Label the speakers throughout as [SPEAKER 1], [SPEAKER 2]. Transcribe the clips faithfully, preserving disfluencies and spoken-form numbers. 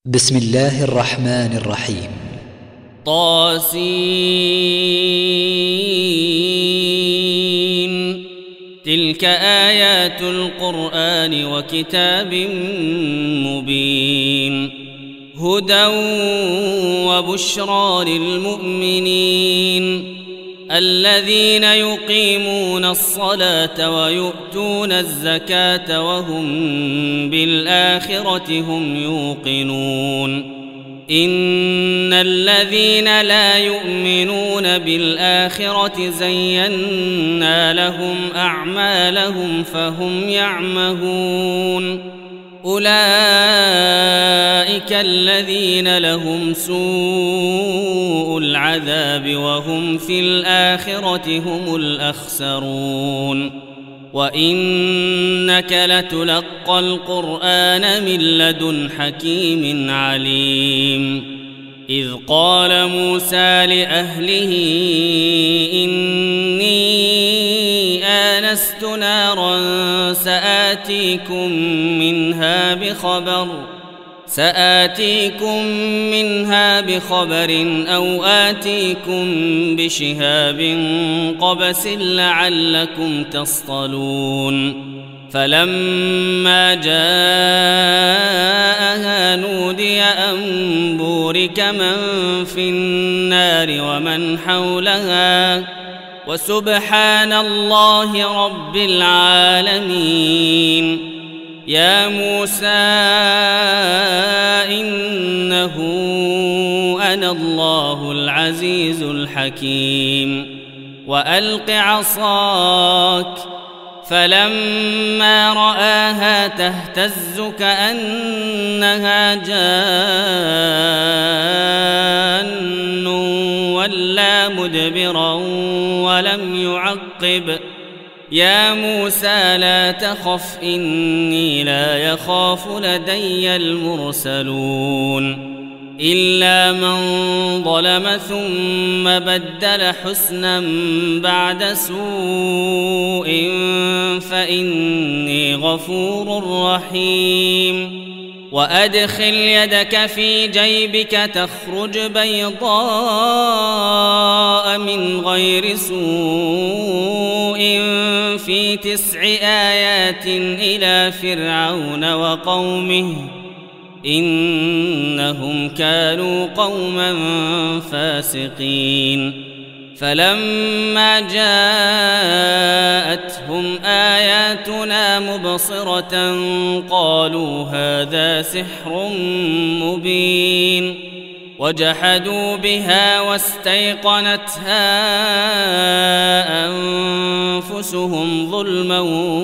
[SPEAKER 1] بسم الله الرحمن الرحيم.
[SPEAKER 2] طاسين. تلك آيات القرآن وكتاب مبين، هدى وبشرى للمؤمنين الذين يقيمون الصلاة ويؤتون الزكاة وهم بالآخرة هم يوقنون. إن الذين لا يؤمنون بالآخرة زينا لهم أعمالهم فهم يعمهون. أولئك الذين لهم سوء العذاب وهم في الآخرة هم الأخسرون. وإنك لتلقى القرآن من لدن حكيم عليم. إذ قال موسى لأهله إني آنست نارا سآتيكم منها بخبر سآتيكم منها بخبر أو آتيكم بشهاب قبس لعلكم تصطلون. فلما جاءها نودي أن بورك من في النار ومن حولها وسبحان الله رب العالمين. يا موسى إنه أنا الله العزيز الحكيم. وألق عصاك فلما رآها تهتز كأنها جان ولا مدبرا ولم يعقب. يا موسى لا تخف إني لا يخاف لدي المرسلون. إلا من ظلم ثم بدل حسنا بعد سوء فإني غفور رحيم. وأدخل يدك في جيبك تخرج بيضاء من غير سوء في تسع آيات إلى فرعون وقومه إنهم كانوا قوما فاسقين. فلما جاءتهم آياتنا مبصرة قالوا هذا سحر مبين. وجحدوا بها واستيقنتها أنفسهم ظلما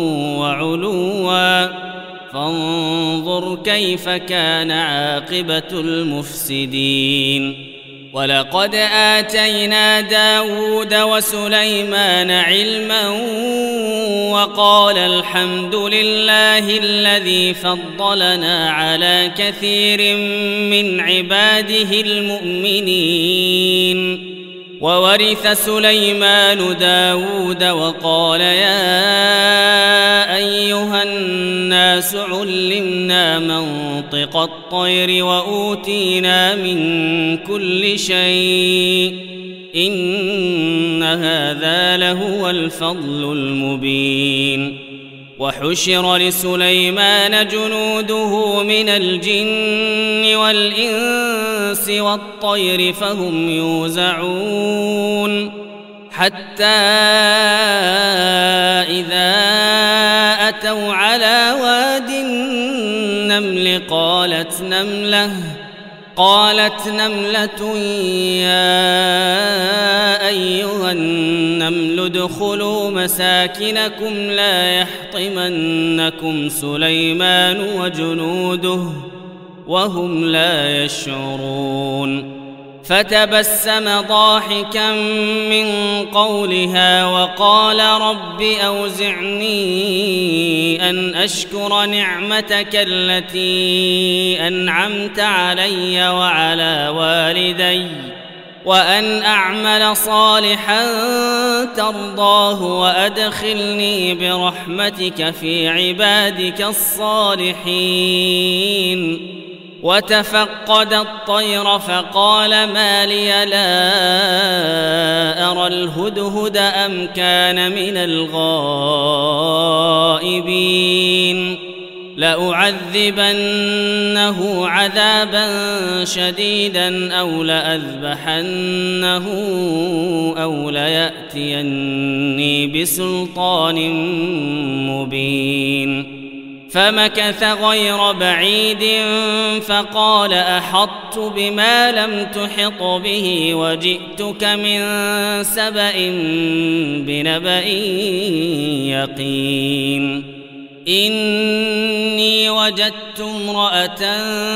[SPEAKER 2] وعلوا فانظر كيف كان عاقبة المفسدين. ولقد آتينا داود وسليمان علما وقال الحمد لله الذي فضلنا على كثير من عباده المؤمنين. وورث سليمان داود وقال يا أيها الناس علمنا منطق الطير وأوتينا من كل شيء إن هذا لهو الفضل المبين. وحشر لسليمان جنوده من الجن والإنس والطير فهم يوزعون. حتى إذا أتوا على واد النمل قالت نملة قالت نملة يا أيها النمل ادخلوا مساكنكم لا يحطمنكم سليمان وجنوده وهم لا يشعرون. فتبسم ضاحكا من قولها وقال رب أوزعني أن أشكر نعمتك التي أنعمت علي وعلى والدي وأن أعمل صالحا ترضاه وأدخلني برحمتك في عبادك الصالحين وتفقد الطير فقال ما لي لا أرى الهدهد أم كان من الغائبين لأعذبنه عذابا شديدا أو لأذبحنه أو ليأتيني بسلطان مبين فمكث غير بعيد فقال أحطت بما لم تحط به وجئتك من سبأ بنبأ يقين إني وجدت امرأة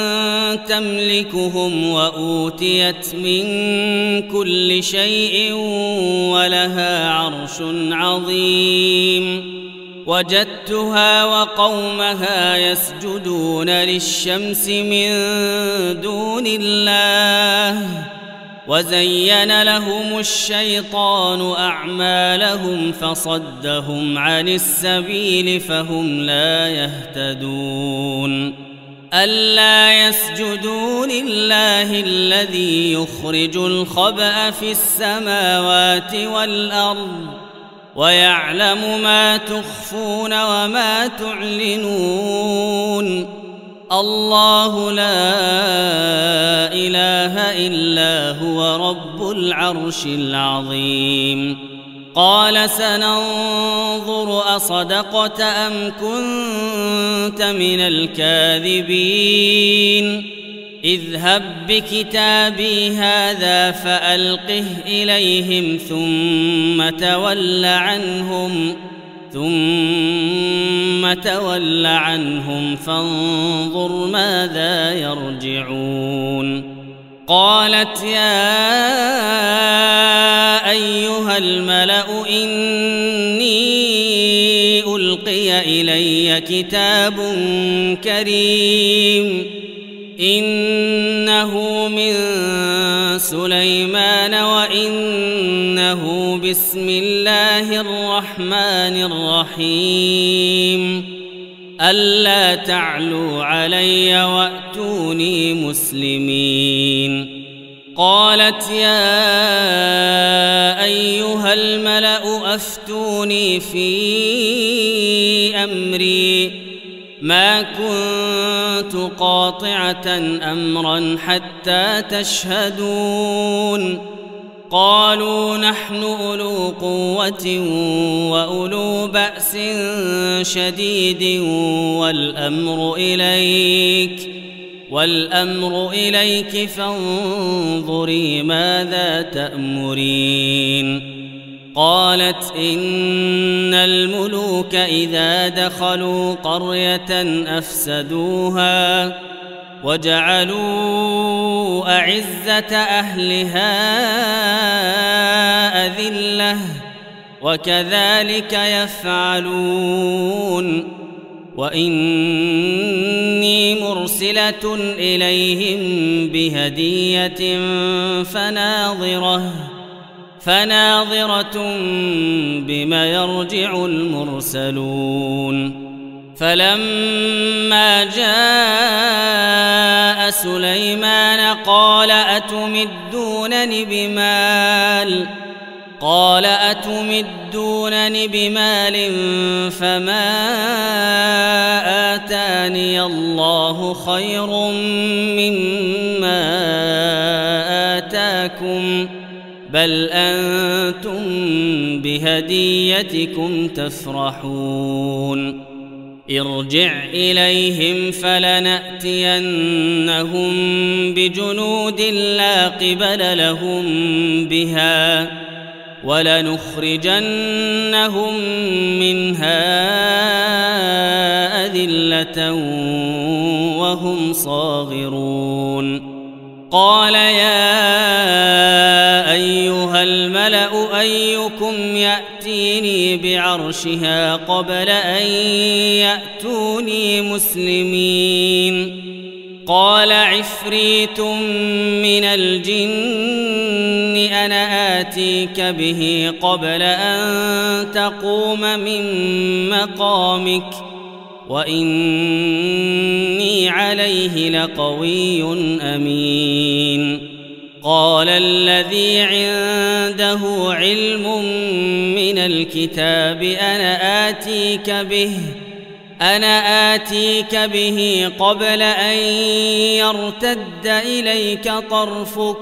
[SPEAKER 2] تملكهم وأوتيت من كل شيء ولها عرش عظيم وجدتها وقومها يسجدون للشمس من دون الله وزين لهم الشيطان أعمالهم فصدهم عن السبيل فهم لا يهتدون ألا يسجدوا لله الذي يخرج الخبأ في السماوات والأرض ويعلم ما تخفون وما تعلنون الله لا إله إلا هو رب العرش العظيم قال سننظر أصدقت أم كنت من الكاذبين اذهب بكتابي هذا فألقه إليهم ثم تول عنهم ثم تول عنهم فانظر ماذا يرجعون قالت يا أيها الملأ إني ألقي إلي كتاب كريم إنه من سليمان وإنه بسم الله الرحمن الرحيم ألا تعلوا علي وأتوني مسلمين قالت يا أيها الملأ أفتوني في أمري ما كنت قاطعة أمرا حتى تشهدون قالوا نحن أولو قوة وأولو بأس شديد والأمر إليك والأمر إليك فانظري ماذا تأمرين قالت إن الملوك إذا دخلوا قرية أفسدوها وجعلوا أعزة أهلها أذلة وكذلك يفعلون وإني مرسلة إليهم بهدية فناظرة فناظرة بما يرجع المرسلون فلما جاء سليمان قال أتمدونني بمال قال أتمدونني بمال فما آتاني الله خير مما آتاكم بل أنتم بهديتكم تفرحون ارجع إليهم فلنأتينهم بجنود لا قبل لهم بها ولنخرجنهم منها أذلة وهم صاغرون قال يا أيها الملأ أيكم يأتيني بعرشها قبل أن يأتوني مسلمين قال عفريت من الجن أنا آتيك به قبل أن تقوم من مقامك وإني عليه لقوي أمين. قال الذي عنده علم من الكتاب أنا آتيك به أنا آتيك به قبل أن يرتد إليك طرفك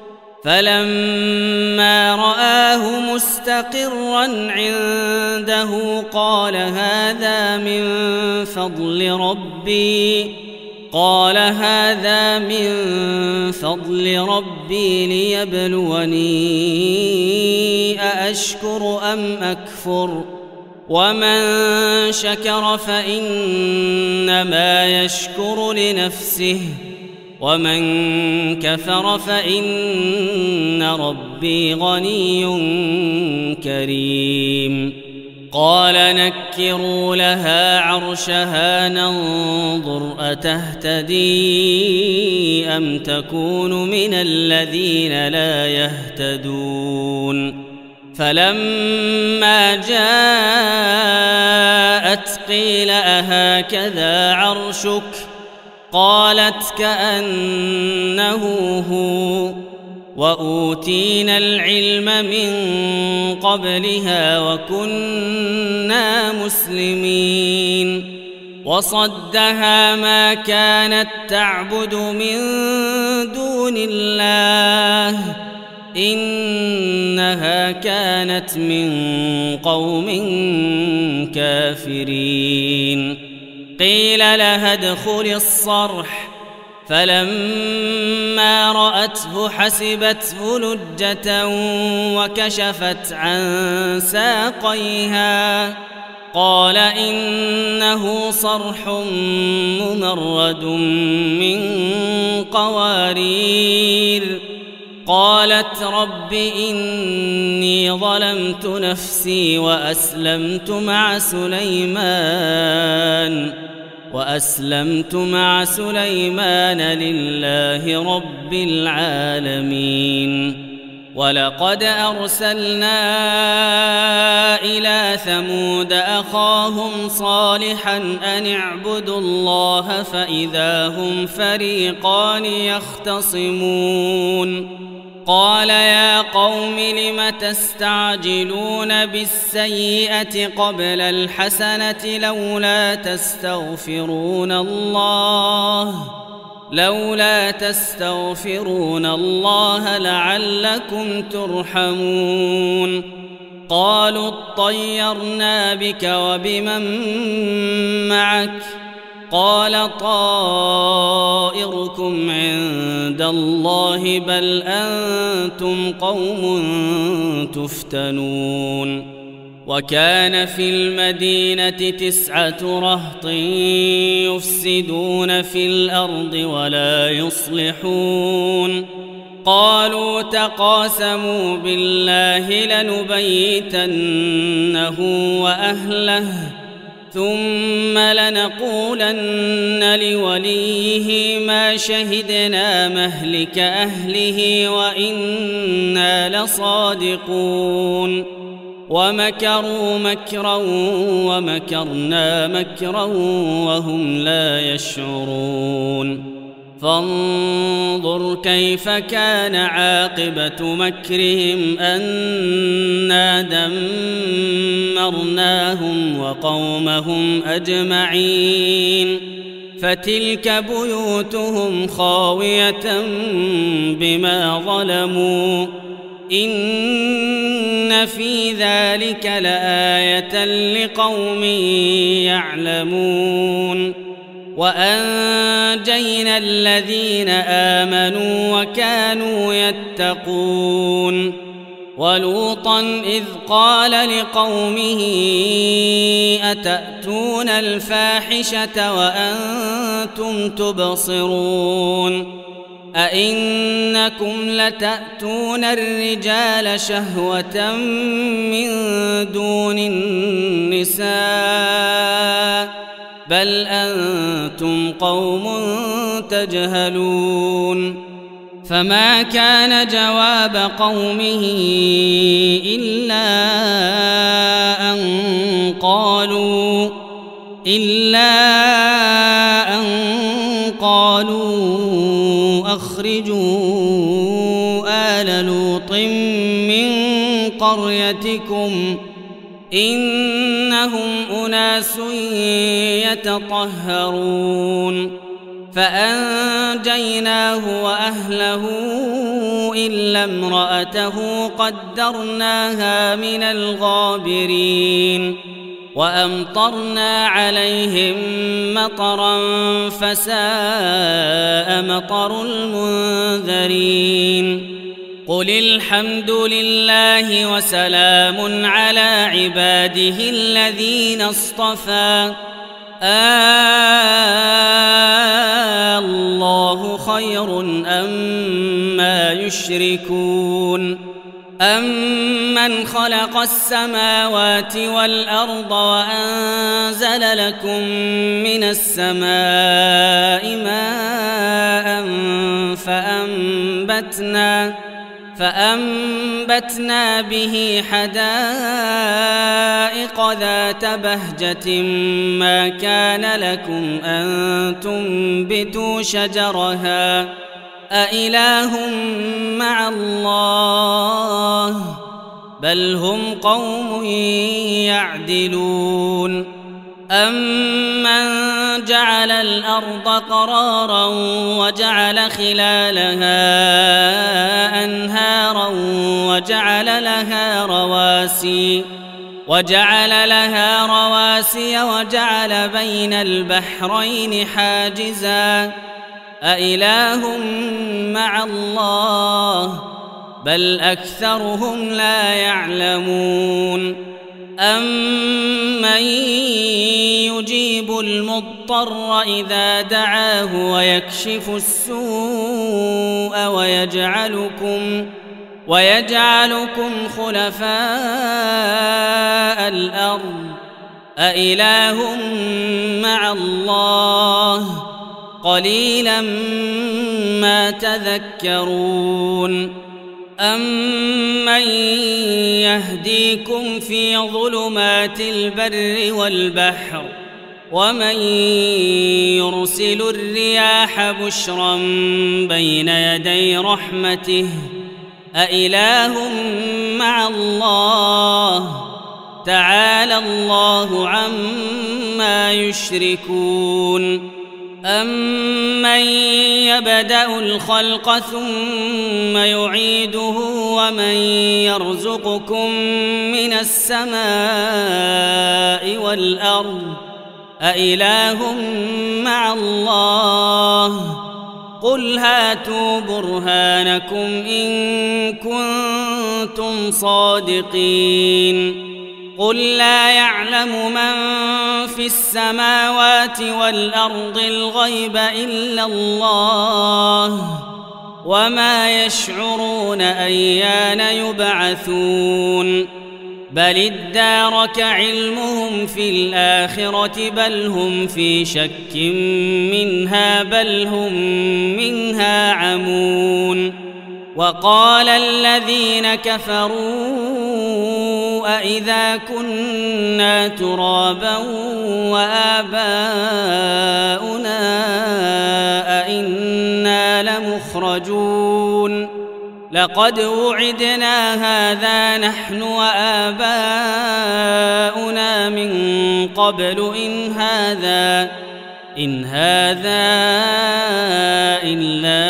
[SPEAKER 2] فلما رآه مستقرا عنده قال هذا من فضل ربي قال هذا من فضل ربي ليبلوني أأشكر أم أكفر ومن شكر فإنما يشكر لنفسه ومن كفر فإن ربي غني كريم. قال نكروا لها عرشها ننظر أتهتدي أم تكون من الذين لا يهتدون. فلما جاءت قيل أهكذا عرشك قالت كأنه هو وأوتينا العلم من قبلها وكنا مسلمين. وصدها ما كانت تعبد من دون الله إنها كانت من قوم كافرين. قيل لها ادخل الصرح فلما رأته حسبته لجة وكشفت عن ساقيها قال إنه صرح ممرد من قوارير. قالت رب إني ظلمت نفسي وأسلمت مع سليمان وأسلمت مع سليمان لله رب العالمين. ولقد أرسلنا إلى ثمود أخاهم صالحا أن اعبدوا الله فإذا هم فريقان يختصمون. قال يا قوم لم تستعجلون بالسيئة قبل الحسنة لولا تستغفرون الله لولا تستغفرون الله لعلكم ترحمون. قالوا اطيرنا بك وبمن معك قال طائركم عند الله بل أنتم قوم تفتنون. وكان في المدينة تسعة رهط يفسدون في الأرض ولا يصلحون. قالوا تقاسموا بالله لنبيتنه وأهله ثم لنقولن لوليه ما شهدنا مهلك أهله وإنا لصادقون. ومكروا مكرا ومكرنا مكرا وهم لا يشعرون. فانظر كيف كان عاقبة مكرهم أنا دمرناهم وقومهم أجمعين. فتلك بيوتهم خاوية بما ظلموا إن في ذلك لآية لقوم يعلمون. وأنجينا الذين آمنوا وكانوا يتقون. ولوطا إذ قال لقومه أتأتون الفاحشة وأنتم تبصرون أئنكم لتأتون الرجال شهوة من دون النساء بل أنتم قوم تجهلون. فما كان جواب قومه إلا أن قالوا إلا أن قالوا أخرجوا آل لوط من قريتكم إنهم أناس يتطهرون فأنجيناه وأهله إلا امرأته قدرناها من الغابرين وأمطرنا عليهم مطرا فساء مطر المنذرين قل الحمد لله وسلام على عباده الذين اصطفى الله خير أما يشركون أمن خلق السماوات والأرض وأنزل لكم من السماء ماء فأنبتنا فأنبتنا به حدائق ذات بهجة ما كان لكم أن تنبتوا شجرها أإله مع الله بل هم قوم يعدلون أمن جعل الأرض قرارا وجعل خلالها أنهارا وجعل لها رواسي وجعل لها رواسي وجعل بين البحرين حاجزا أإله مع الله بل أكثرهم لا يعلمون أمن يجيب المضطر إذا دعاه ويكشف السوء ويجعلكم ويجعلكم خلفاء الأرض أإله مع الله قليلا ما تذكرون أمن يهديكم في ظلمات البر والبحر ومن يرسل الرياح بشرا بين يدي رحمته أإله مع الله تعالى الله عما يشركون أمن يبدأ الخلق ثم يعيده ومن يرزقكم من السماء والأرض أإله مع الله قل هاتوا برهانكم إن كنتم صادقين قل لا يعلم من في السماوات والأرض الغيب إلا الله وما يشعرون أيان يبعثون بل ادارك علمهم في الآخرة بل هم في شك منها بل هم منها عمون وقال الذين كفروا أإذا كنا ترابا وآباؤنا أئنا لمخرجون لقد وعدنا هذا نحن وآباؤنا من قبل إن هذا إن هذا إلا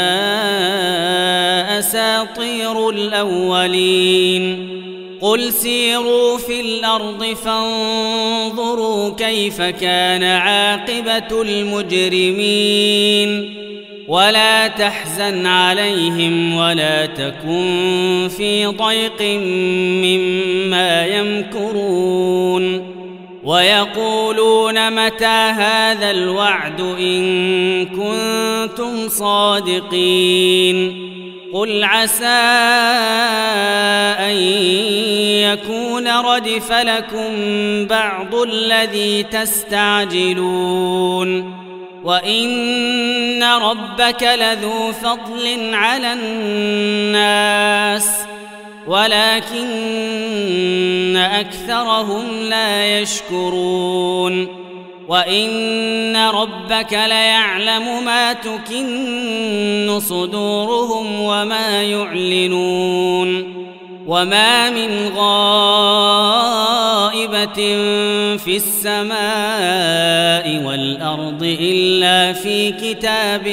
[SPEAKER 2] أساطير الأولين قل سيروا في الأرض فانظروا كيف كان عاقبة المجرمين ولا تحزن عليهم ولا تكن في ضيق مما يمكرون ويقولون متى هذا الوعد إن كنتم صادقين قل عسى أن يكون ردف لكم بعض الذي تستعجلون وإن ربك لذو فضل على الناس ولكن أكثرهم لا يشكرون وإن ربك ليعلم ما تكن صدورهم وما يعلنون وما من غائبة في السماء والأرض إلا في كتاب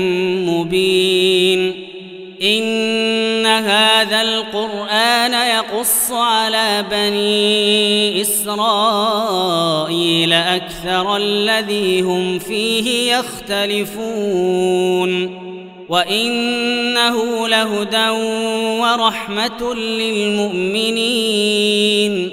[SPEAKER 2] مبين إن هذا القرآن يقص على بني إسرائيل أكثر الذي هم فيه يختلفون وإنه لهدى ورحمة للمؤمنين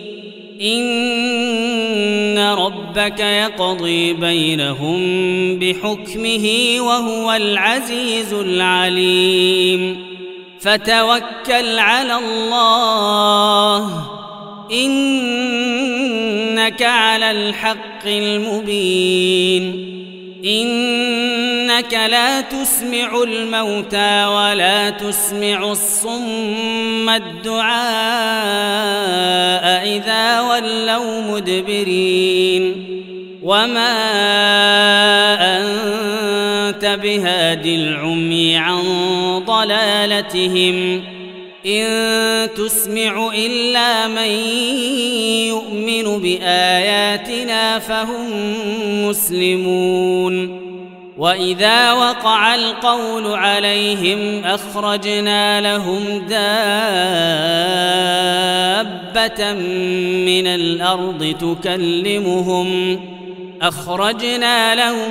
[SPEAKER 2] إن ربك يقضي بينهم بحكمه وهو العزيز العليم فتوكل على الله إنك على الحق المبين إنك لا تسمع الموتى ولا تسمع الصم الدعاء إذا ولوا مدبرين وما أنت بهاد العمي عن ضلالتهم إن تسمع إلا من يؤمن بآياتنا فهم مسلمون وإذا وقع القول عليهم أخرجنا لهم دابة من الأرض تكلمهم أخرجنا لهم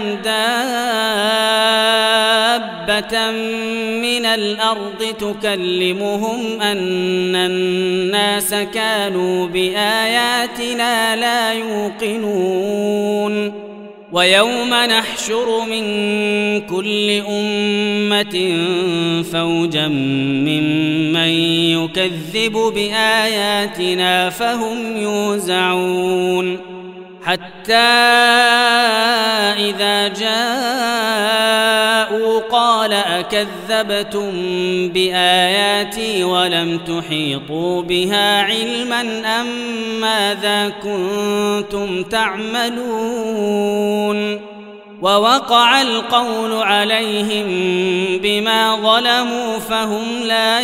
[SPEAKER 2] دابة من الأرض تكلمهم أن الناس كانوا بآياتنا لا يوقنون ويوم نحشر من كل أمة فوجا ممن يكذب بآياتنا فهم يوزعون حتى إذا جاءوا قال أكذبتم بآياتي ولم تحيطوا بها علما أم ماذا كنتم تعملون ووقع القول عليهم بما ظلموا فهم لا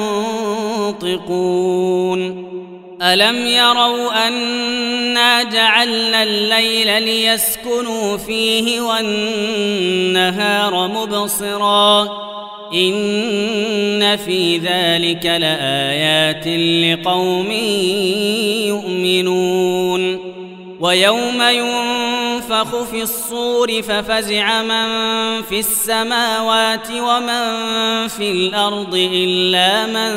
[SPEAKER 2] ينطقون ألم يروا أنا جعلنا الليل ليسكنوا فيه والنهار مبصرا إن في ذلك لآيات لقوم يؤمنون ويوم ينفخ في الصور ففزع من في السماوات ومن في الأرض إلا من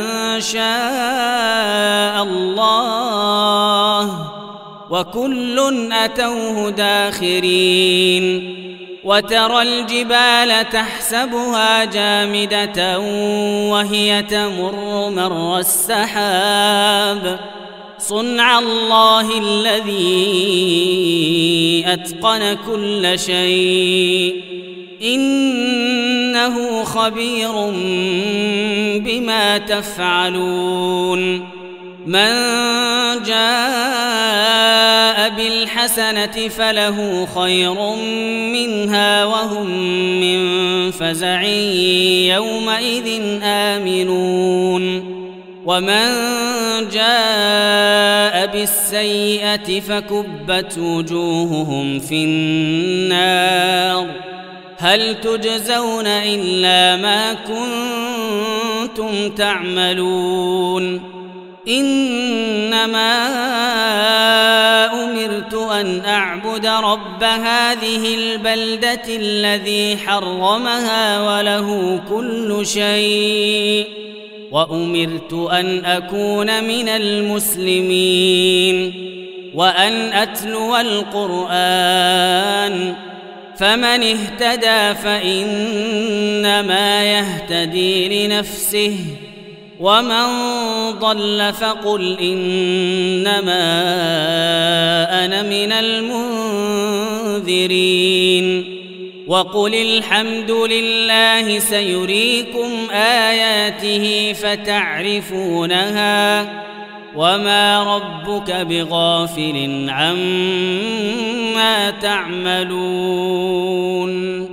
[SPEAKER 2] شاء الله وكل أتوه داخرين وترى الجبال تحسبها جامدة وهي تمر مر السحاب صنع الله الذي أتقن كل شيء إنه خبير بما تفعلون من جاء بالحسنة فله خير منها وهم من فزع يومئذ آمنون ومن جاء بالسيئة فكبت وجوههم في النار هل تجزون إلا ما كنتم تعملون إنما أمرت أن أعبد رب هذه البلدة الذي حرمها وله كل شيء وأمرت أن أكون من المسلمين وأن أتلو القرآن فمن اهتدى فإنما يهتدي لنفسه ومن ضل فقل إنما أنا من المنذرين وقل الحمد لله سيريكم آياته فتعرفونها وما ربك بغافل عما تعملون